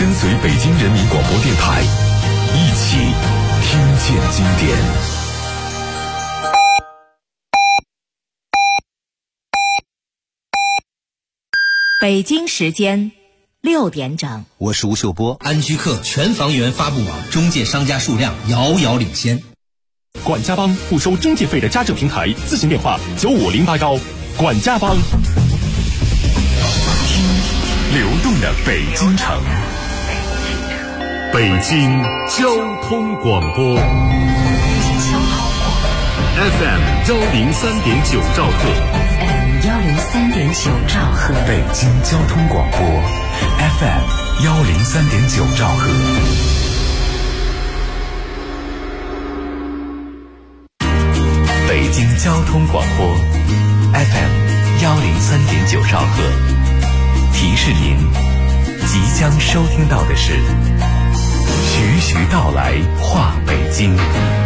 跟随北京人民广播电台，一起听见经典。 北京时间6点整， 我是吴秀波。 安居客全房源发布网中介商家数量遥遥领先。 管家帮不收中介费的家政平台，咨询电话95081。管家帮。 听流动的北京城， 北京交通广播 FM 103.9兆赫 103.9兆赫， 北京交通广播 FM 103.9兆赫。北京交通广播 FM 103.9兆赫，提示您即将收听到的是徐徐道来话北京。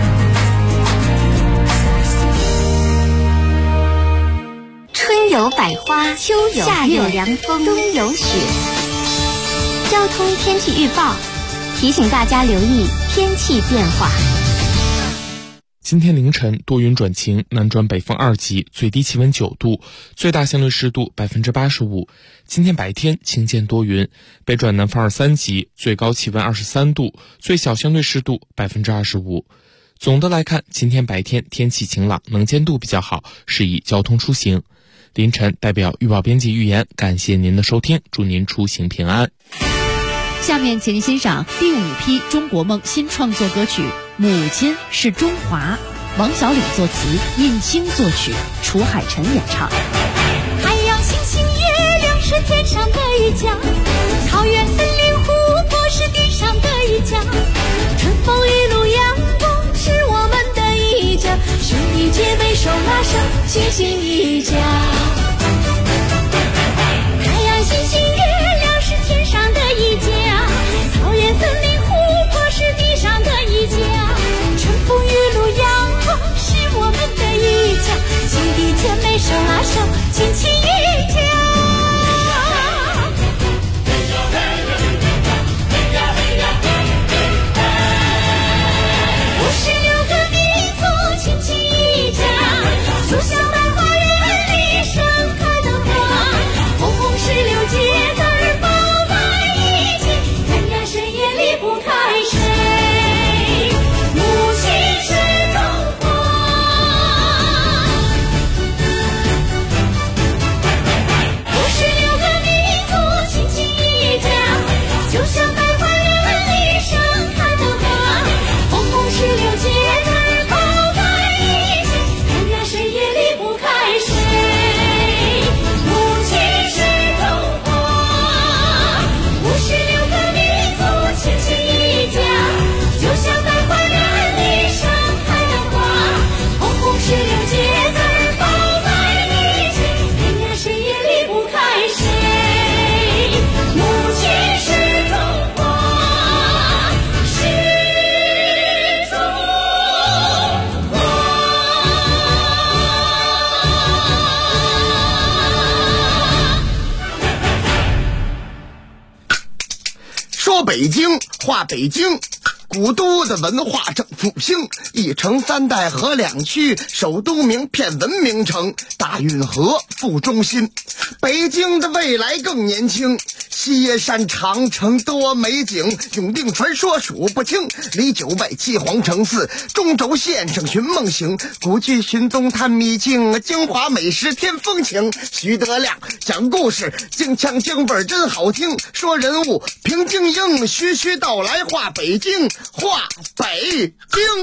春有百花，秋有夏有凉风，冬有雪。交通天气预报提醒大家留意天气变化。 今天凌晨多云转晴，南转北风2级，最低气温9度，最大相对湿度85%。今天白天晴间多云，北转南风2、3级，最高气温23度，最小相对湿度25%。总的来看，今天白天天气晴朗，能见度比较好，适宜交通出行。凌晨代表预报编辑预言，感谢您的收听，祝您出行平安。 下面请您欣赏第5批中国梦新创作歌曲《母亲是中华》，王小礼作词，印青作曲，楚海辰演唱。 太阳、星星、月亮是天上的一家，草原、森林、湖泊是地上的一家，春风雨露阳光是我们的一家，兄弟姐妹手拉手，心心一家。太阳、星星、月亮是天上的一家，草原、森林、湖泊是地上的一家，春风雨露阳光是我们的一家，兄弟姐妹手拉手，亲亲一家。56个民族亲亲一家，就像在花园里盛开的花，红红16节字儿包在一起，人呀谁也离不开谁，母亲是中华。56个民族亲亲一家，就像在花园里盛开的花，红红16节字儿包在一起，人呀谁也离不开谁，母亲是中华。56个民族亲亲一家，就像在花园里盛开的花，红红16节字儿包在一起，人呀谁也离不开谁，母亲是中华，是中华。 说北京话北京，古都的文化正复兴，一城3代和2区，首都名片文明城，大运河副中心。北京的未来更年轻，西山长城多美景，永定传说数不清，离9外7皇城4，中轴线上寻梦行，古剧寻踪探秘境，京华美食添风情。徐德亮讲故事，京腔京味儿真好听，说人物评京英，徐徐道来话北京，话北京。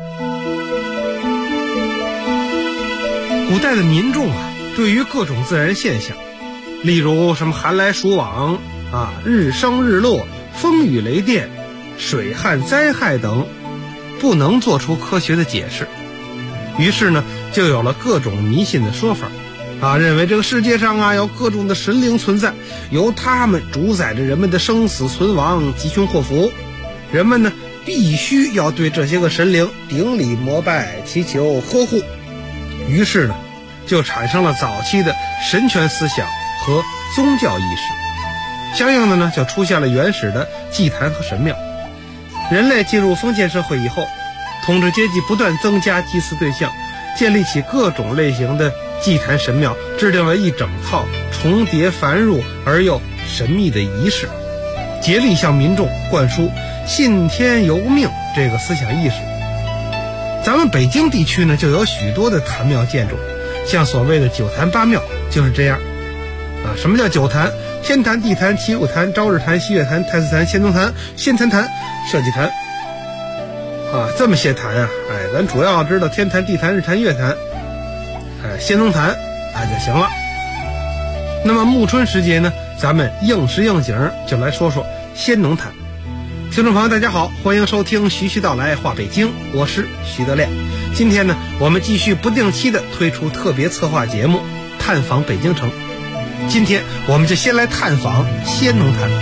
古代的民众对于各种自然现象，例如什么寒来暑往日升日落、风雨雷电、水旱灾害等，不能做出科学的解释，于是呢，就有了各种迷信的说法认为这个世界上有各种的神灵存在，由他们主宰着人们的生死存亡、吉凶祸福。人们呢，必须要对这些个神灵顶礼膜拜、祈求呵护。于是呢，就产生了早期的神权思想和宗教意识。 相应的呢，就出现了原始的祭坛和神庙。人类进入封建社会以后，统治阶级不断增加祭祀对象，建立起各种类型的祭坛神庙，制定了一整套重叠繁缛而又神秘的仪式，竭力向民众灌输信天由命这个思想意识。咱们北京地区呢，就有许多的坛庙建筑，像所谓的九坛八庙就是这样啊。什么叫九坛？天坛、地坛、祈福坛、朝日坛、西岳坛、太岁坛、先宗坛、先坛坛、社稷坛啊，这么些坛啊。咱主要知道天坛、地坛、日坛、月坛，先宗坛就行了。那么暮春时节呢，咱们应时应景就来说说先农坛。听众朋友大家好，欢迎收听徐徐道来话北京，我是徐德亮。今天呢，我们继续不定期的推出特别策划节目探访北京城。今天我们就先来探访先农坛。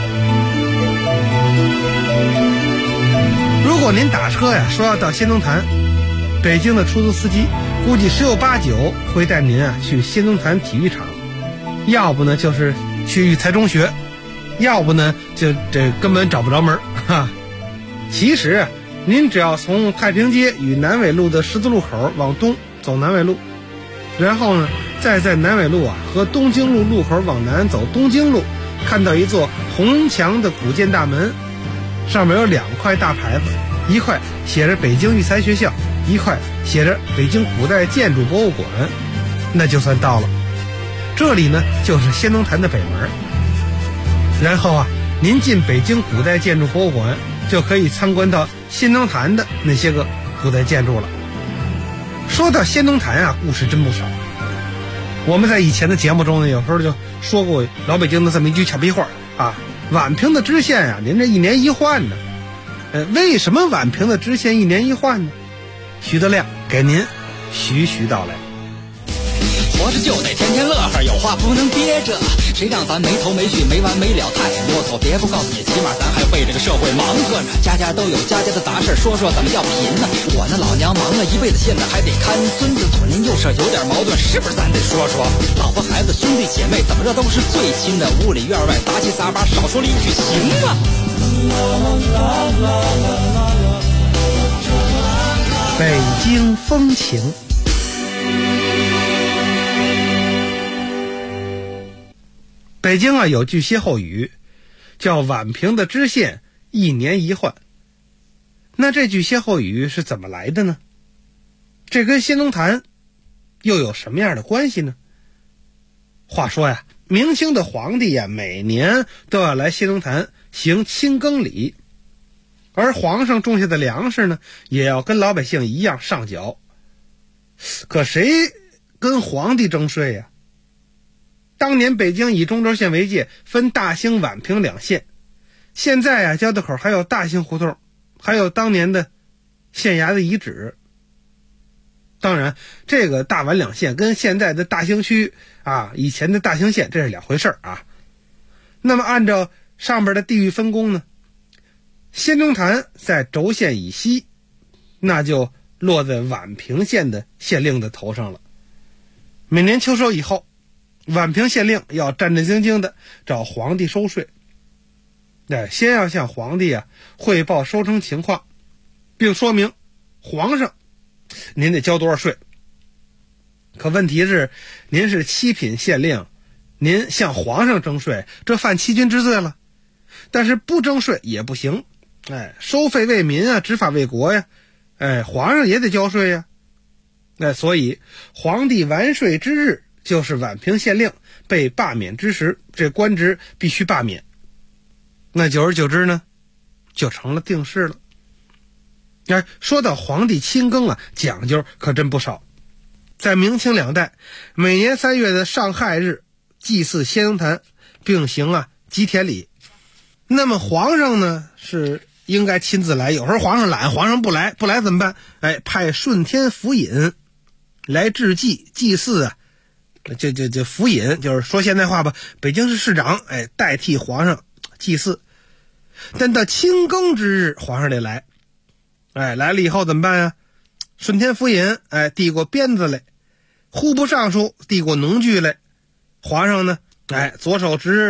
如果您打车呀，说要到先农坛，北京的出租司机估计十有八九会带您去先农坛体育场，要不呢就是去育才中学，要不呢就这根本找不着门哈。其实您只要从太平街与南纬路的十字路口往东走南纬路，然后呢再在南纬路和东京路路口往南走东京路，看到一座红墙的古建大门，上面有2块大牌子，一块写着北京育才学校，一块写着北京古代建筑博物馆，那就算到了。这里呢就是先农坛的北门。然后您进北京古代建筑博物馆，就可以参观到先农坛的那些个古代建筑了。说到先农坛故事真不少。我们在以前的节目中呢，有时候就说过老北京的这么一句俏皮话宛平的知县您这一年一换呢。为什么宛平的知县一年一换呢？徐德亮给您徐徐道来。 活着就得天天乐呵，有话不能憋着，谁让咱没头没绪没完没了太啰嗦。别不告诉你，起码咱还为这个社会忙活呢。家家都有家家的杂事，说说怎么叫贫呢？我那老娘忙了一辈子，现在还得看孙子，左邻右舍有点矛盾，是不是咱得说说？老婆孩子兄弟姐妹怎么着都是最亲的，屋里院外杂七杂八，少说了一句行吗？ 北京风情。北京有句歇后语叫宛平的知县一年一换。那这句歇后语是怎么来的呢？这跟先农坛又有什么样的关系呢？话说明清的皇帝每年都要来先农坛行亲耕礼，而皇上种下的粮食呢，也要跟老百姓一样上缴。可谁跟皇帝征税呀？当年北京以中轴线为界，分大兴、宛平2县。现在交道口还有大兴胡同，还有当年的县衙的遗址。当然，这个大宛2县跟现在的大兴区以前的大兴县这是2回事那么按照上边的地域分工呢，先农坛在轴线以西，那就落在宛平县的县令的头上了。每年秋收以后，宛平县令要战战兢兢的找皇帝收税，先要向皇帝汇报收成情况，并说明皇上您得交多少税。可问题是，您是7品县令，您向皇上征税，这犯欺君之罪了。但是不征税也不行，收费为民执法为国呀，皇上也得交税呀。所以皇帝完税之日就是宛平县令被罢免之时，这官职必须罢免。那久而久之呢，就成了定式了。说到皇帝亲耕讲究可真不少。在明清2代，每年3月的上亥日祭祀先农坛，并行吉田礼。那么皇上呢是应该亲自来，有时候皇上懒，皇上不来怎么办？派顺天府尹来致祭祭祀这府尹就是说现代话吧，北京市市长代替皇上祭祀。但到亲耕之日，皇上得来。来了以后怎么办顺天府尹递过鞭子来，户部尚书递过农具来。皇上呢左手执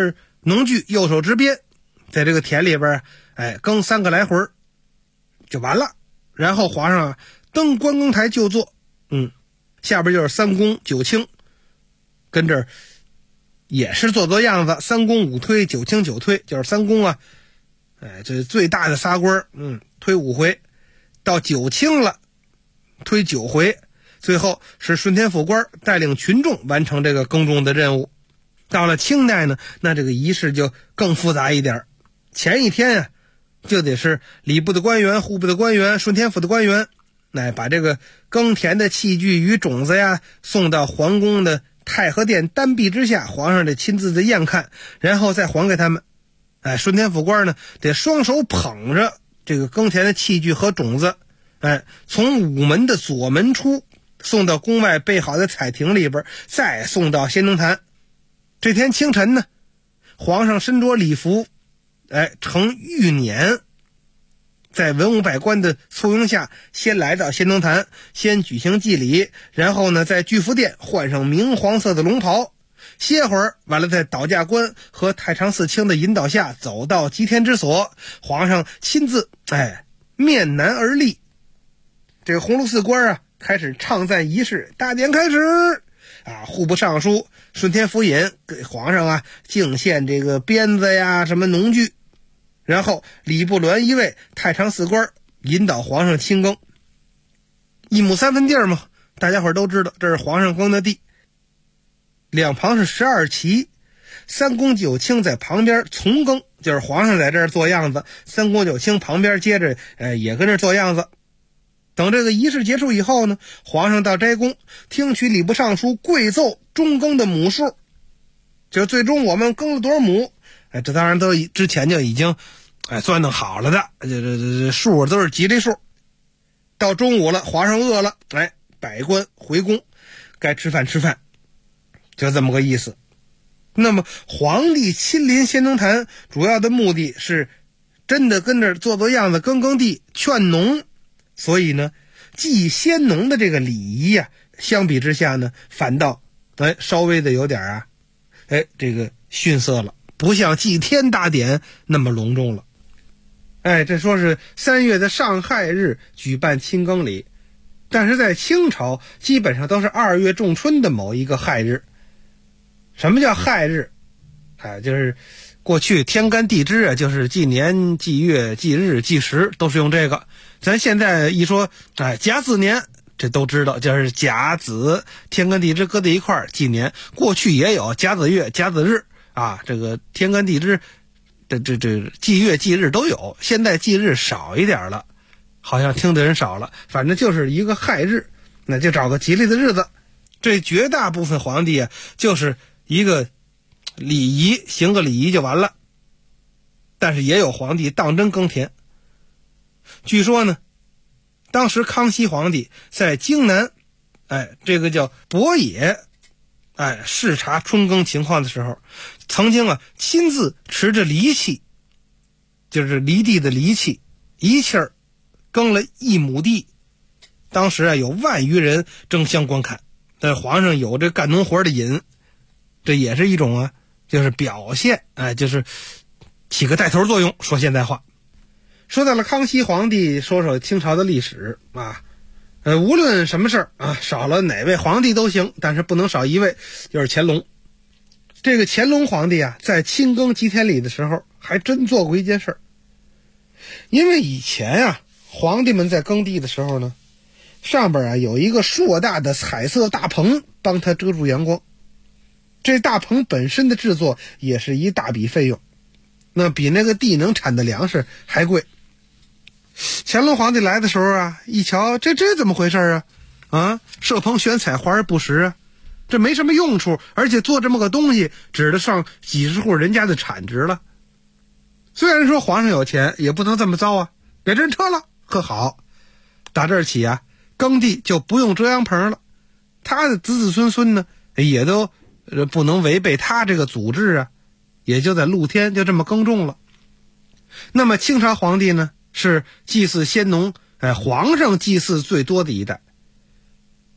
农具右手执鞭，在这个田里边耕3个来回就完了。然后皇上登观更台就坐，下边就是3公9卿，跟这儿也是做样子，3公5推9卿9推，就是3公啊，这最大的撒官，推5回，到9卿了，推9回，最后是顺天府官带领群众完成这个耕种的任务。到了清代呢，那这个仪式就更复杂一点，前一天啊，就得是礼部的官员、户部的官员、顺天府的官员，把这个耕田的器具与种子呀送到皇宫的太和殿丹壁之下，皇上得亲自的验看，然后再还给他们。顺天府官呢，得双手捧着这个耕田的器具和种子，从午门的左门出，送到宫外备好的彩亭里边，再送到先农坛。这天清晨呢，皇上身着礼服，乘御辇，在文武百官的簇拥下，先来到先农坛，先举行祭礼，然后呢，在巨福殿换上明黄色的龙袍，歇会儿，完了在导驾官和太常寺卿的引导下，走到吉田之所，皇上亲自面南而立。这个鸿胪寺官啊，开始唱赞仪式，大典开始户部尚书顺天府尹给皇上啊敬献这个鞭子呀，什么农具，然后礼部栾一位太常寺官引导皇上亲耕。1亩3分地嘛，大家伙都知道，这是皇上耕的地，两旁是12旗，3公9卿在旁边从耕，就是皇上在这儿做样子，3公9卿旁边接着也跟着做样子。等这个仪式结束以后呢，皇上到斋宫听取礼部尚书跪奏中耕的亩数，就是最终我们耕了多少亩，这当然都之前就已经算弄好了的，这数都是吉利数。到中午了，皇上饿了，百官回宫，该吃饭吃饭，就这么个意思。那么皇帝亲临先农坛，主要的目的是真的跟着做样子，耕地，劝农。所以呢，祭先农的这个礼仪相比之下呢，反倒稍微的有点这个逊色了，不像祭天大典那么隆重了。这说是3月的上亥日举办亲耕礼，但是在清朝基本上都是2月仲春的某一个亥日。什么叫亥日？就是过去天干地支就是纪年、纪月、纪日、纪时都是用这个。咱现在一说甲子年，这都知道，就是甲子天干地支搁在一块儿纪年。过去也有甲子月、甲子日这个天干地支这纪月纪日都有，现在纪日少一点了，好像听的人少了，反正就是一个亥日，那就找个吉利的日子。这绝大部分皇帝就是一个礼仪，行个礼仪就完了。但是也有皇帝当真耕田。据说呢，当时康熙皇帝在京南这个叫博野视察春耕情况的时候，曾经亲自持着犁器，就是犁地的犁器，一气儿耕了1亩地。当时有万余人争相观看，但皇上有这干农活的瘾，这也是一种就是表现，就是起个带头作用。说现代话，说到了康熙皇帝，说说清朝的历史无论什么事儿少了哪位皇帝都行，但是不能少一位，就是乾隆。这个乾隆皇帝在亲耕吉田里的时候，还真做过一件事儿。因为以前皇帝们在耕地的时候呢，上边有一个硕大的彩色大棚帮他遮住阳光，这大棚本身的制作也是一大笔费用，那比那个地能产的粮食还贵。乾隆皇帝来的时候一瞧这怎么回事设棚选彩华而不实这没什么用处，而且做这么个东西指得上几十户人家的产值了。虽然说皇上有钱，也不能这么糟给人撤了，可好，打这儿起耕地就不用遮阳棚了，他的子子孙孙呢也都不能违背他这个祖制也就在露天就这么耕种了。那么清朝皇帝呢，是祭祀先农皇上祭祀最多的一代。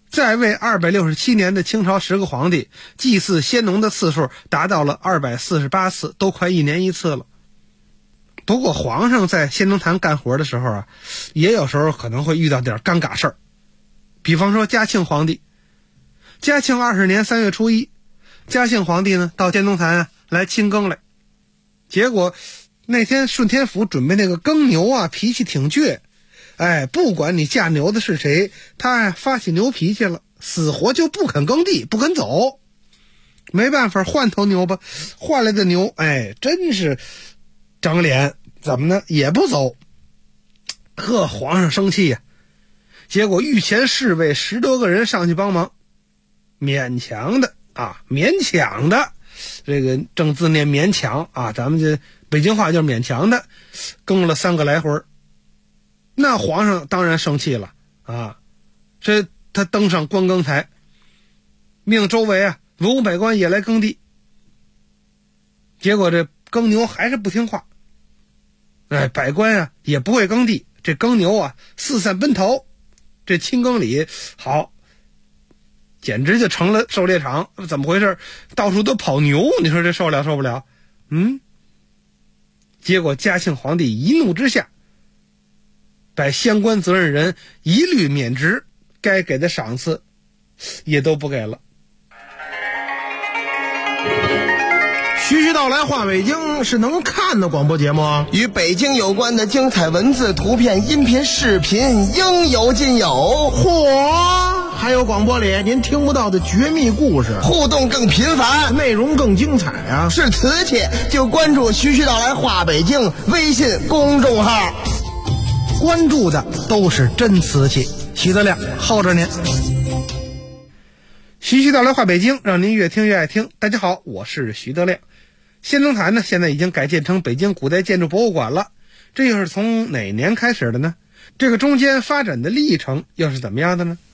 在位267年的清朝10个皇帝，祭祀先农的次数达到了248次，都快1年1次了。不过皇上在先农坛干活的时候啊，也有时候可能会遇到点尴尬事儿。比方说嘉庆皇帝，嘉庆20年3月初1，嘉庆皇帝呢到先农坛来亲耕来，结果那天顺天府准备那个耕牛啊，脾气挺倔，不管你驾牛的是谁，他发起牛脾气了，死活就不肯耕地，不肯走。没办法，换头牛吧，换来的牛真是长脸，怎么呢也不走。皇上生气呀，结果御前侍卫10多个人上去帮忙，勉强的，这个正字念勉强啊，咱们这北京话就是勉强的，耕了3个来回。那皇上当然生气了啊，这他登上观耕台，命周围文武百官也来耕地。结果这耕牛还是不听话，百官也不会耕地，这耕牛四散奔逃，这清耕里好，简直就成了狩猎场。怎么回事？到处都跑牛，你说这受不了？结果嘉庆皇帝一怒之下，把相关责任人一律免职，该给的赏赐也都不给了。 徐徐道来话北京是能看的广播节目， 与北京有关的精彩文字、图片、音频、视频应有尽有。 嚯！还有广播里您听不到的绝密故事， 互动更频繁， 内容更精彩啊！ 是瓷器就关注徐徐道来话北京微信公众号， 关注的都是真瓷器。徐德亮耗着您。 徐徐道来话北京，让您越听越爱听。大家好，我是徐德亮。先农坛呢，现在已经改建成北京古代建筑博物馆了。这又是从哪年开始的呢？这个中间发展的历程又是怎么样的呢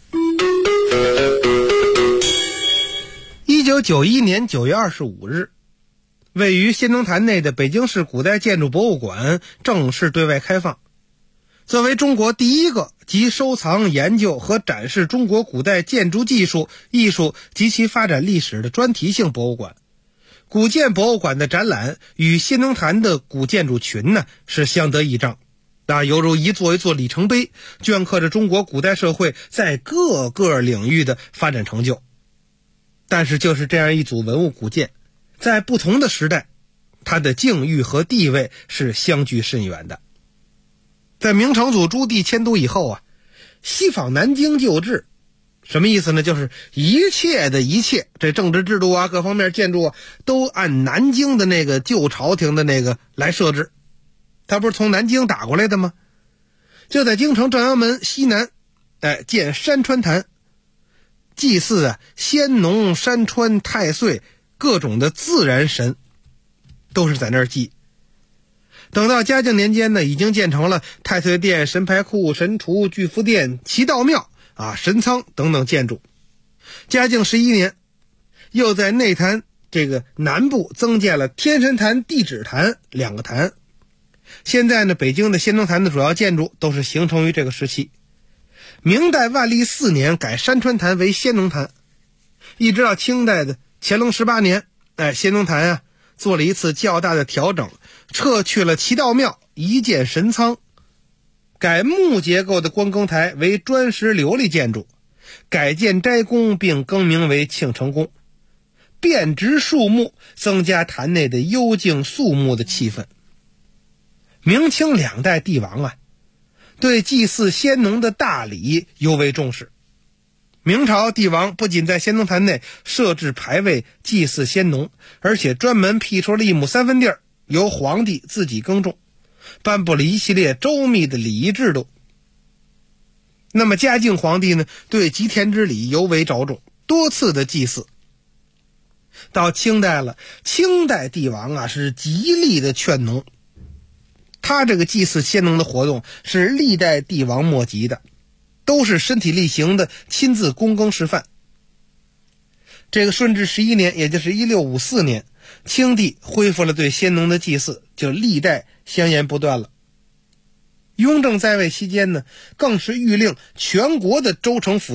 ？1991年9月25日，位于先农坛内的北京市古代建筑博物馆正式对外开放。作为中国第一个集收藏、研究和展示中国古代建筑技术、艺术及其发展历史的专题性博物馆，古建博物馆的展览与先农坛的古建筑群呢是相得益彰，犹如一座里程碑，镌刻着中国古代社会在各个领域的发展成就。但是就是这样一组文物古建，在不同的时代，它的境遇和地位是相距甚远的。在明成祖朱棣迁都以后西仿南京旧制，什么意思呢？就是一切，这政治制度各方面建筑都按南京的那个旧朝廷的那个来设置。他不是从南京打过来的吗？就在京城正阳门西南建山川坛，祭祀先农、山川、太岁各种的自然神，都是在那儿祭。等到嘉靖年间呢，已经建成了太岁殿、神牌库、神厨、巨福殿、祈祷庙神仓等等建筑。嘉靖11年，又在内坛这个南部增建了天神坛、地质坛2个坛。现在呢，北京的先农坛的主要建筑都是形成于这个时期。明代万历4年改山川坛为先农坛，一直到清代的乾隆18年，先农坛做了一次较大的调整，撤去了祈祷庙，移建神仓，改木结构的观耕台为砖石琉璃建筑，改建斋宫并更名为庆成宫，变植树木，增加坛内的幽静肃穆的气氛。明清2代帝王对祭祀先农的大礼尤为重视。明朝帝王不仅在先农坛内设置牌位祭祀先农，而且专门辟出了1亩3分地，由皇帝自己耕种，颁布了一系列周密的礼仪制度。那么嘉靖皇帝呢，对吉田之礼尤为着重，多次的祭祀。到清代了，清代帝王是极力的劝农，他这个祭祀先农的活动是历代帝王莫及的，都是身体力行的亲自躬耕示范。这个顺治11年，也就是1654年，清帝恢复了对先农的祭祀，就历代相沿不断了。雍正在位期间呢，更是谕令全国的州城府县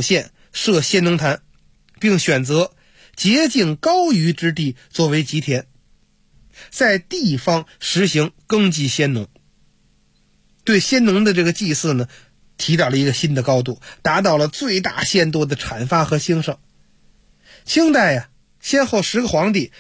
设先农坛，并选择洁净高于之地作为基田，在地方实行耕祭先农，对先农的这个祭祀呢提到了一个新的高度，达到了最大限度的阐发和兴盛。清代先后10个皇帝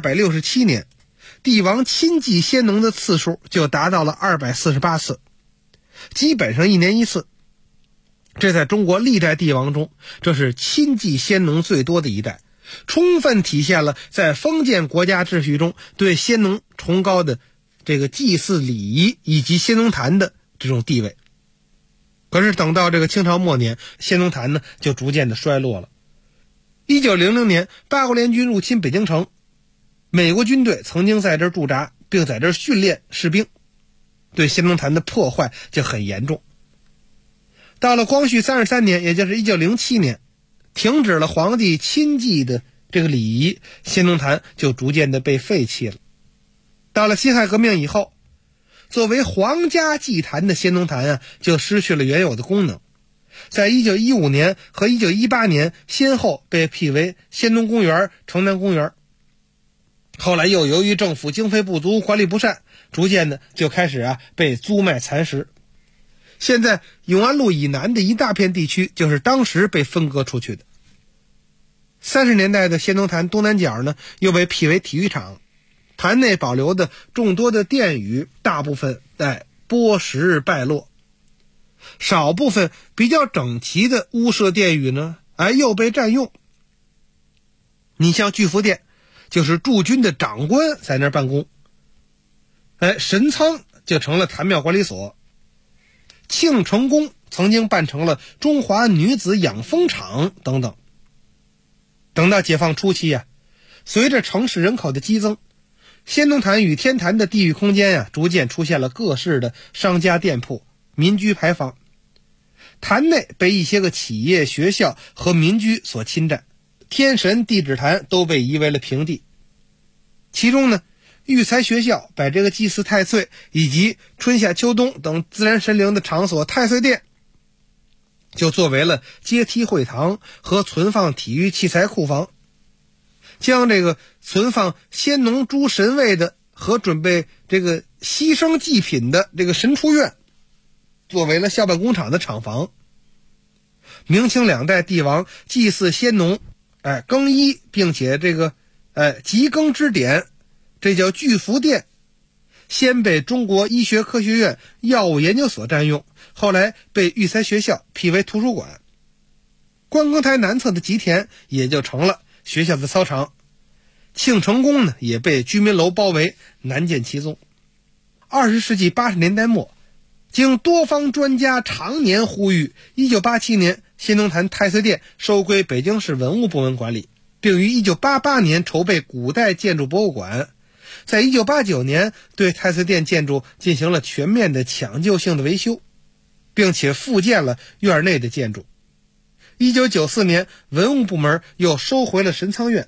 267年，帝王亲祭先农的次数就达到了248次，基本上1年1次。这在中国历代帝王中，这是亲祭先农最多的一代，充分体现了在封建国家秩序中对先农崇高的这个祭祀礼仪以及先农坛的这种地位。可是等到这个清朝末年，先农坛呢就逐渐的衰落了。1900年八国联军入侵北京城，美国军队曾经在这儿驻扎，并在这儿训练士兵，对先农坛的破坏就很严重。到了光绪33年，也就是1907年，停止了皇帝亲祭的这个礼仪，先农坛就逐渐的被废弃了。到了辛亥革命以后，作为皇家祭坛的先农坛就失去了原有的功能，在1915年和1918年先后被辟为先农公园、城南公园，后来又由于政府经费不足、管理不善，逐渐的就开始被租卖蚕食。现在永安路以南的一大片地区就是当时被分割出去的。30年代的先农坛东南角呢，又被辟为体育场，坛内保留的众多的殿宇大部分剥蚀败落，少部分比较整齐的屋舍殿宇呢又被占用。你像巨福殿，就是驻军的长官在那儿办公，神仓就成了坛庙管理所，庆成宫曾经办成了中华女子养蜂场等等。等到解放初期随着城市人口的激增，先农坛与天坛的地域空间逐渐出现了各式的商家店铺、民居牌坊。坛内被一些个企业、学校和民居所侵占，天神地质坛都被夷为了平地。其中呢，育才学校把这个祭祀太岁以及春夏秋冬等自然神灵的场所太岁殿，就作为了阶梯会堂和存放体育器材库房，将这个存放先农诸神位的和准备这个牺牲祭品的这个神出院作为了校办工厂的厂房。明清两代帝王祭祀先农更衣，并且这个集更之典，这叫巨福殿，先被中国医学科学院药物研究所占用，后来被育才学校辟为图书馆。观更台南侧的吉田也就成了学校的操场。庆成宫呢也被居民楼包围，难见其踪。20世纪80年代末，经多方专家常年呼吁，1987年先农坛太岁殿收归北京市文物部门管理，并于1988年筹备古代建筑博物馆。在1989年对太岁殿建筑进行了全面的抢救性的维修，并且复建了院内的建筑。1994年文物部门又收回了神仓院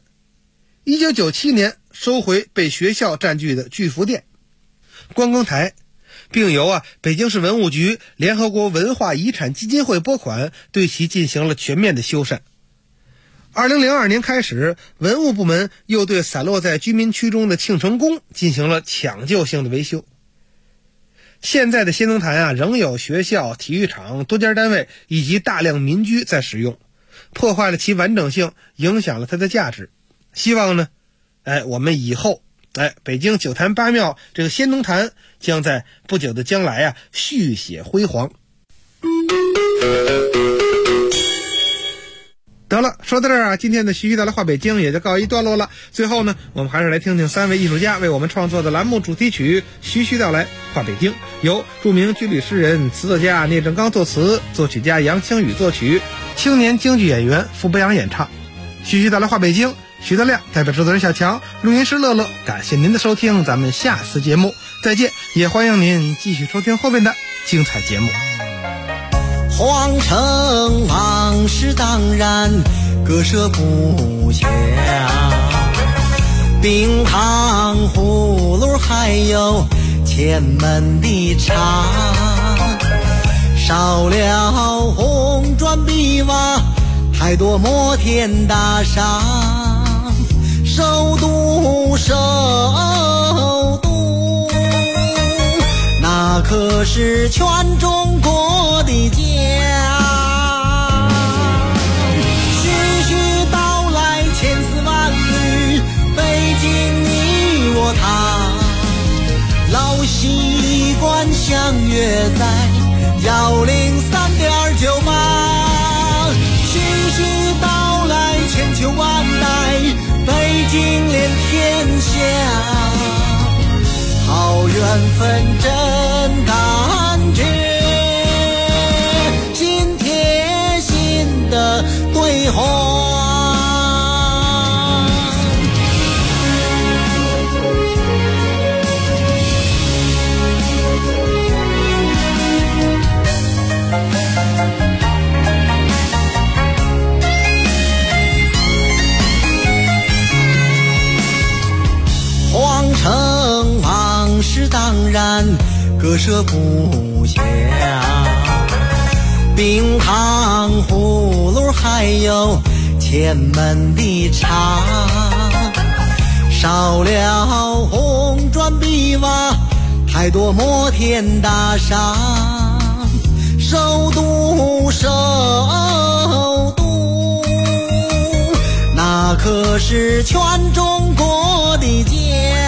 ，1997年收回被学校占据的巨福殿、观更台，并由北京市文物局、联合国文化遗产基金会拨款对其进行了全面的修缮。2002年开始，文物部门又对散落在居民区中的庆成宫进行了抢救性的维修。现在的先农坛仍有学校、体育场、多家单位以及大量民居在使用，破坏了其完整性，影响了它的价值。希望呢我们以后北京九坛八庙这个先农坛将在不久的将来续写辉煌。得了，说到这儿今天的徐徐道来话北京也就告一段落了。最后呢，我们还是来听听3位艺术家为我们创作的栏目主题曲《徐徐道来话北京》，由著名军旅诗人、词作家聂正刚作词，作曲家杨清宇作曲，青年京剧演员傅博洋演唱。徐徐道来话北京，徐德亮代表制作人小强，录音师乐乐，感谢您的收听，咱们下次节目再见，也欢迎您继续收听后面的精彩节目。 皇城往事当然割舍不下，冰糖葫芦还有前门的茶，少了红砖碧瓦太多摩天大厦，首都首都，那可是全中国的家。徐徐道来千丝万缕，北京你我他，老习惯相约在103.98。徐徐道来千秋万代，北京连天下，好缘分真感觉，心贴心的对话。皇城往事当然割舍不下，冰糖葫芦还有前门的茶，少了红砖碧瓦，太多摩天大厦，首都首都，那可是全中国的家。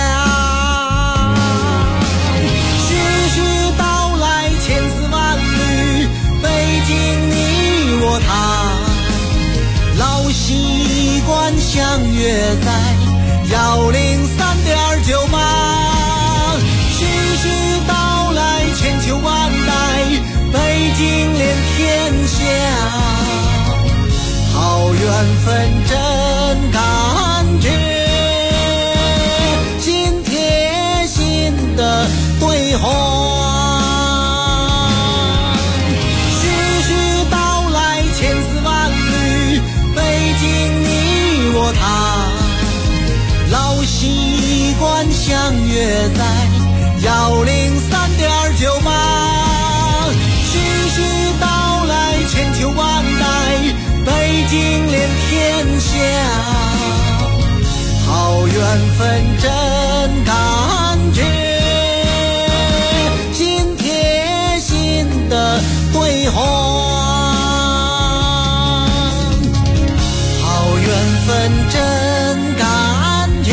徐徐道来千丝万缕，北京你我他，老习惯相约在103.98。徐徐道来千秋万代，北京连天下，好缘分真感觉，心贴心的对话。徐徐道来千丝万缕，北京你我他，老习惯相约在103.98。徐徐道来千秋万代，北京连天下，好缘分真感觉，心贴心的对话。好缘分真感觉，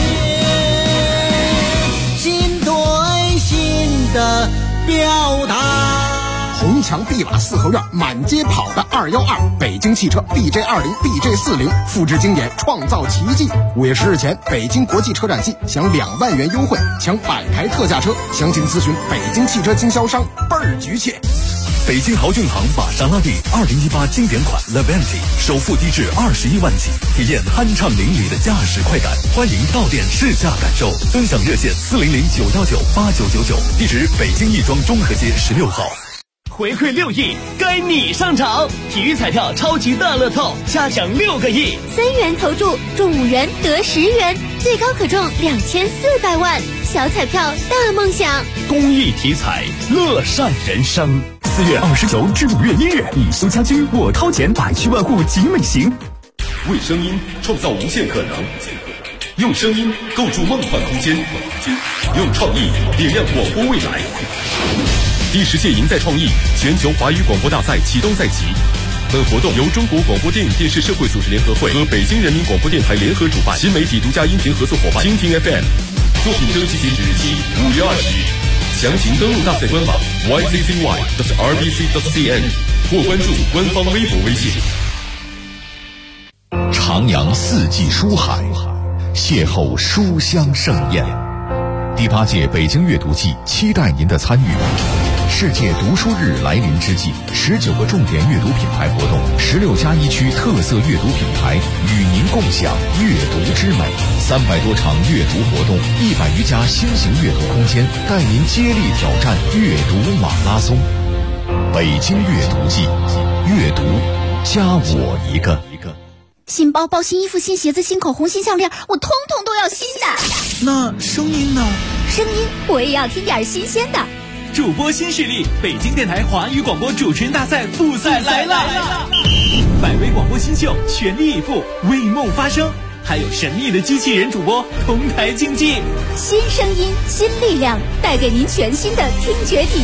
心对心的表达。 红墙碧瓦四合院，满街跑的212，北京汽车 BJ20、BJ40，复制经典，创造奇迹。5月10日前，北京国际车展季享2万元优惠，抢100台特价车，详情咨询北京汽车经销商，倍儿局切。 北京豪骏行玛莎拉蒂2018经典款 Levante 首付低至21万起，体验酣畅淋漓的驾驶快感。欢迎到店试驾感受，尊享热线400-919-8999，地址北京亦庄中和街16号。 回馈6亿，该你上场！体育彩票超级大乐透，下奖6个亿 ，3元投注中5元得10元，最高可中2400万，小彩票大梦想。 公益体彩，乐善人生。 4月29至5月1日，你修家居，我掏钱，百趣万户集美行。 为声音创造无限可能，用声音构筑梦幻空间，用创意点亮广播未来。第10届赢在创意全球华语广播大赛启动在即。本活动由中国广播电影电视社会组织联合会和北京人民广播电台联合主办，新媒体独家音频合作伙伴蜻蜓 FM。作品征集截止日期5月20日，详情登录大赛官网 yccy.rbc.cn 或关注官方微博微信。 徜徉四季书海，邂逅书香盛宴。第8届北京阅读季期待您的参与。世界读书日来临之际，19个重点阅读品牌活动，16+1区特色阅读品牌与您共享阅读之美，300多场阅读活动，100余家新型阅读空间，带您接力挑战阅读马拉松。北京阅读季，阅读加我一个。 新包包、新衣服、新鞋子、新口红、新项链，我通通都要新的。 那声音呢？ 声音我也要听点新鲜的。 主播新势力，北京电台华语广播主持人大赛复赛来了！100位广播新秀全力以赴，为梦发声。还有神秘的机器人主播同台竞技， 新声音新力量，带给您全新的听觉体